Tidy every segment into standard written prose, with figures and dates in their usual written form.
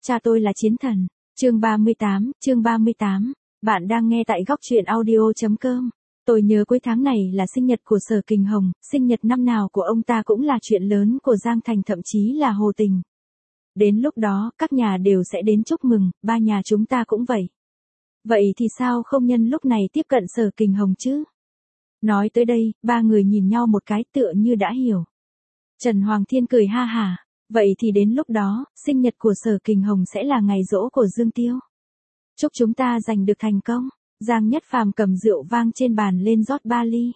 cha tôi là chiến thần. Chương 38. Bạn đang nghe tại góc truyện audio.com. Tôi nhớ cuối tháng này là sinh nhật của Sở Kình Hồng, sinh nhật năm nào của ông ta cũng là chuyện lớn của Giang Thành, thậm chí là Hồ Tình. Đến lúc đó, các nhà đều sẽ đến chúc mừng, ba nhà chúng ta cũng vậy. Vậy thì sao không nhân lúc này tiếp cận Sở Kình Hồng chứ? Nói tới đây, ba người nhìn nhau một cái tựa như đã hiểu. Trần Hoàng Thiên cười ha hả, vậy thì đến lúc đó, sinh nhật của Sở Kình Hồng sẽ là ngày giỗ của Dương Tiêu. Chúc chúng ta giành được thành công. Giang Nhất Phàm cầm rượu vang trên bàn lên rót 3 ly.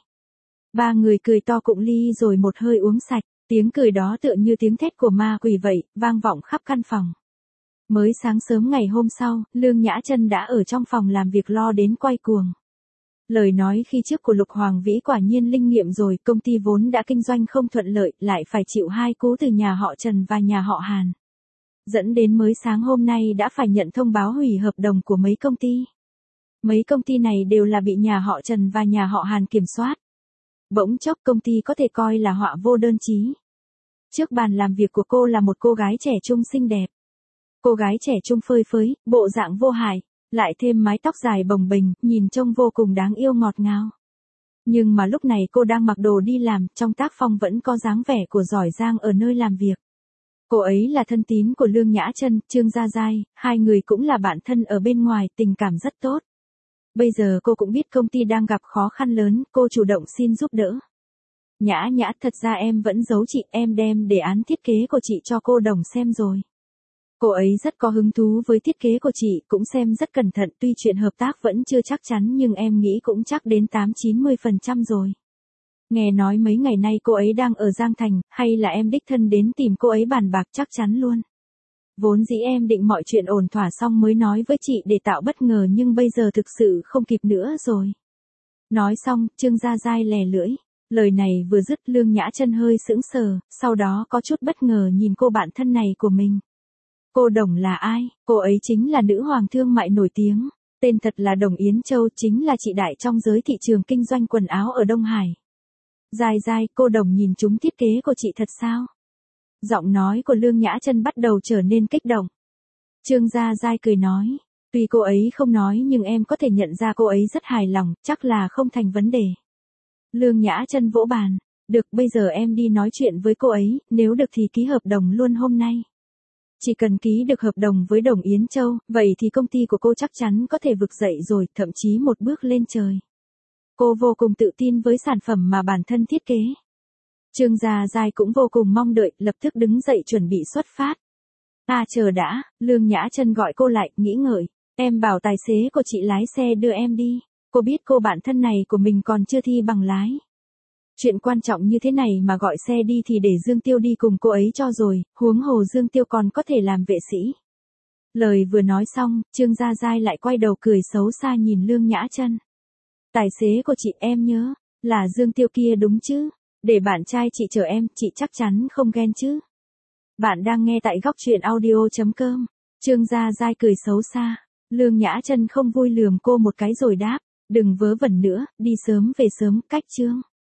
Ba người cười to cụng ly rồi một hơi uống sạch, tiếng cười đó tựa như tiếng thét của ma quỷ vậy, vang vọng khắp căn phòng. Mới sáng sớm ngày hôm sau, Lương Nhã Chân đã ở trong phòng làm việc lo đến quay cuồng. Lời nói khi trước của Lục Hoàng Vĩ quả nhiên linh nghiệm rồi, công ty vốn đã kinh doanh không thuận lợi, lại phải chịu hai cú từ nhà họ Trần và nhà họ Hàn. Dẫn đến mới sáng hôm nay đã phải nhận thông báo hủy hợp đồng của mấy công ty. Mấy công ty này đều là bị nhà họ Trần và nhà họ Hàn kiểm soát. Bỗng chốc công ty có thể coi là họa vô đơn chí. Trước bàn làm việc của cô là một cô gái trẻ trung xinh đẹp. Cô gái trẻ trung phơi phới, bộ dạng vô hại, lại thêm mái tóc dài bồng bềnh, nhìn trông vô cùng đáng yêu ngọt ngào. Nhưng mà lúc này cô đang mặc đồ đi làm, trong tác phong vẫn có dáng vẻ của giỏi giang ở nơi làm việc. Cô ấy là thân tín của Lương Nhã Chân, Trương Gia Giai, hai người cũng là bạn thân ở bên ngoài, tình cảm rất tốt. Bây giờ cô cũng biết công ty đang gặp khó khăn lớn, cô chủ động xin giúp đỡ. Nhã, thật ra em vẫn giấu chị, em đem đề án thiết kế của chị cho cô Đồng xem rồi. Cô ấy rất có hứng thú với thiết kế của chị, cũng xem rất cẩn thận, tuy chuyện hợp tác vẫn chưa chắc chắn nhưng em nghĩ cũng chắc đến 80-90% rồi. Nghe nói mấy ngày nay cô ấy đang ở Giang Thành, hay là em đích thân đến tìm cô ấy bàn bạc chắc chắn luôn. Vốn dĩ em định mọi chuyện ổn thỏa xong mới nói với chị để tạo bất ngờ nhưng bây giờ thực sự không kịp nữa rồi. Nói xong, Trương Gia Giai lè lưỡi. Lời này vừa dứt Lương Nhã Chân hơi sững sờ, sau đó có chút bất ngờ nhìn cô bạn thân này của mình. Cô Đồng là ai? Cô ấy chính là nữ hoàng thương mại nổi tiếng. Tên thật là Đồng Yến Châu, chính là chị đại trong giới thị trường kinh doanh quần áo ở Đông Hải. Giai, cô Đồng nhìn trúng thiết kế của chị thật sao? Giọng nói của Lương Nhã Chân bắt đầu trở nên kích động. Trương Gia Giai cười nói, tuy cô ấy không nói nhưng em có thể nhận ra cô ấy rất hài lòng, chắc là không thành vấn đề. Lương Nhã Chân vỗ bàn, được, bây giờ em đi nói chuyện với cô ấy, nếu được thì ký hợp đồng luôn hôm nay. Chỉ cần ký được hợp đồng với Đồng Yến Châu, vậy thì công ty của cô chắc chắn có thể vực dậy rồi, thậm chí một bước lên trời. Cô vô cùng tự tin với sản phẩm mà bản thân thiết kế. Trương Gia Giai cũng vô cùng mong đợi, lập tức đứng dậy chuẩn bị xuất phát. Chờ đã, Lương Nhã Chân gọi cô lại, nghĩ ngợi, em bảo tài xế của chị lái xe đưa em đi. Cô biết cô bạn thân này của mình còn chưa thi bằng lái. Chuyện quan trọng như thế này mà gọi xe đi thì để Dương Tiêu đi cùng cô ấy cho rồi, huống hồ Dương Tiêu còn có thể làm vệ sĩ. Lời vừa nói xong, Trương Gia Giai lại quay đầu cười xấu xa nhìn Lương Nhã Chân. Tài xế của chị em nhớ, là Dương Tiêu kia đúng chứ? Để bạn trai chị chở em, chị chắc chắn không ghen chứ? Bạn đang nghe tại góc truyện audio.com. Trương Gia Giai cười xấu xa. Lương Nhã Chân không vui lườm cô một cái rồi đáp, đừng vớ vẩn nữa, đi sớm về sớm, cách Trương.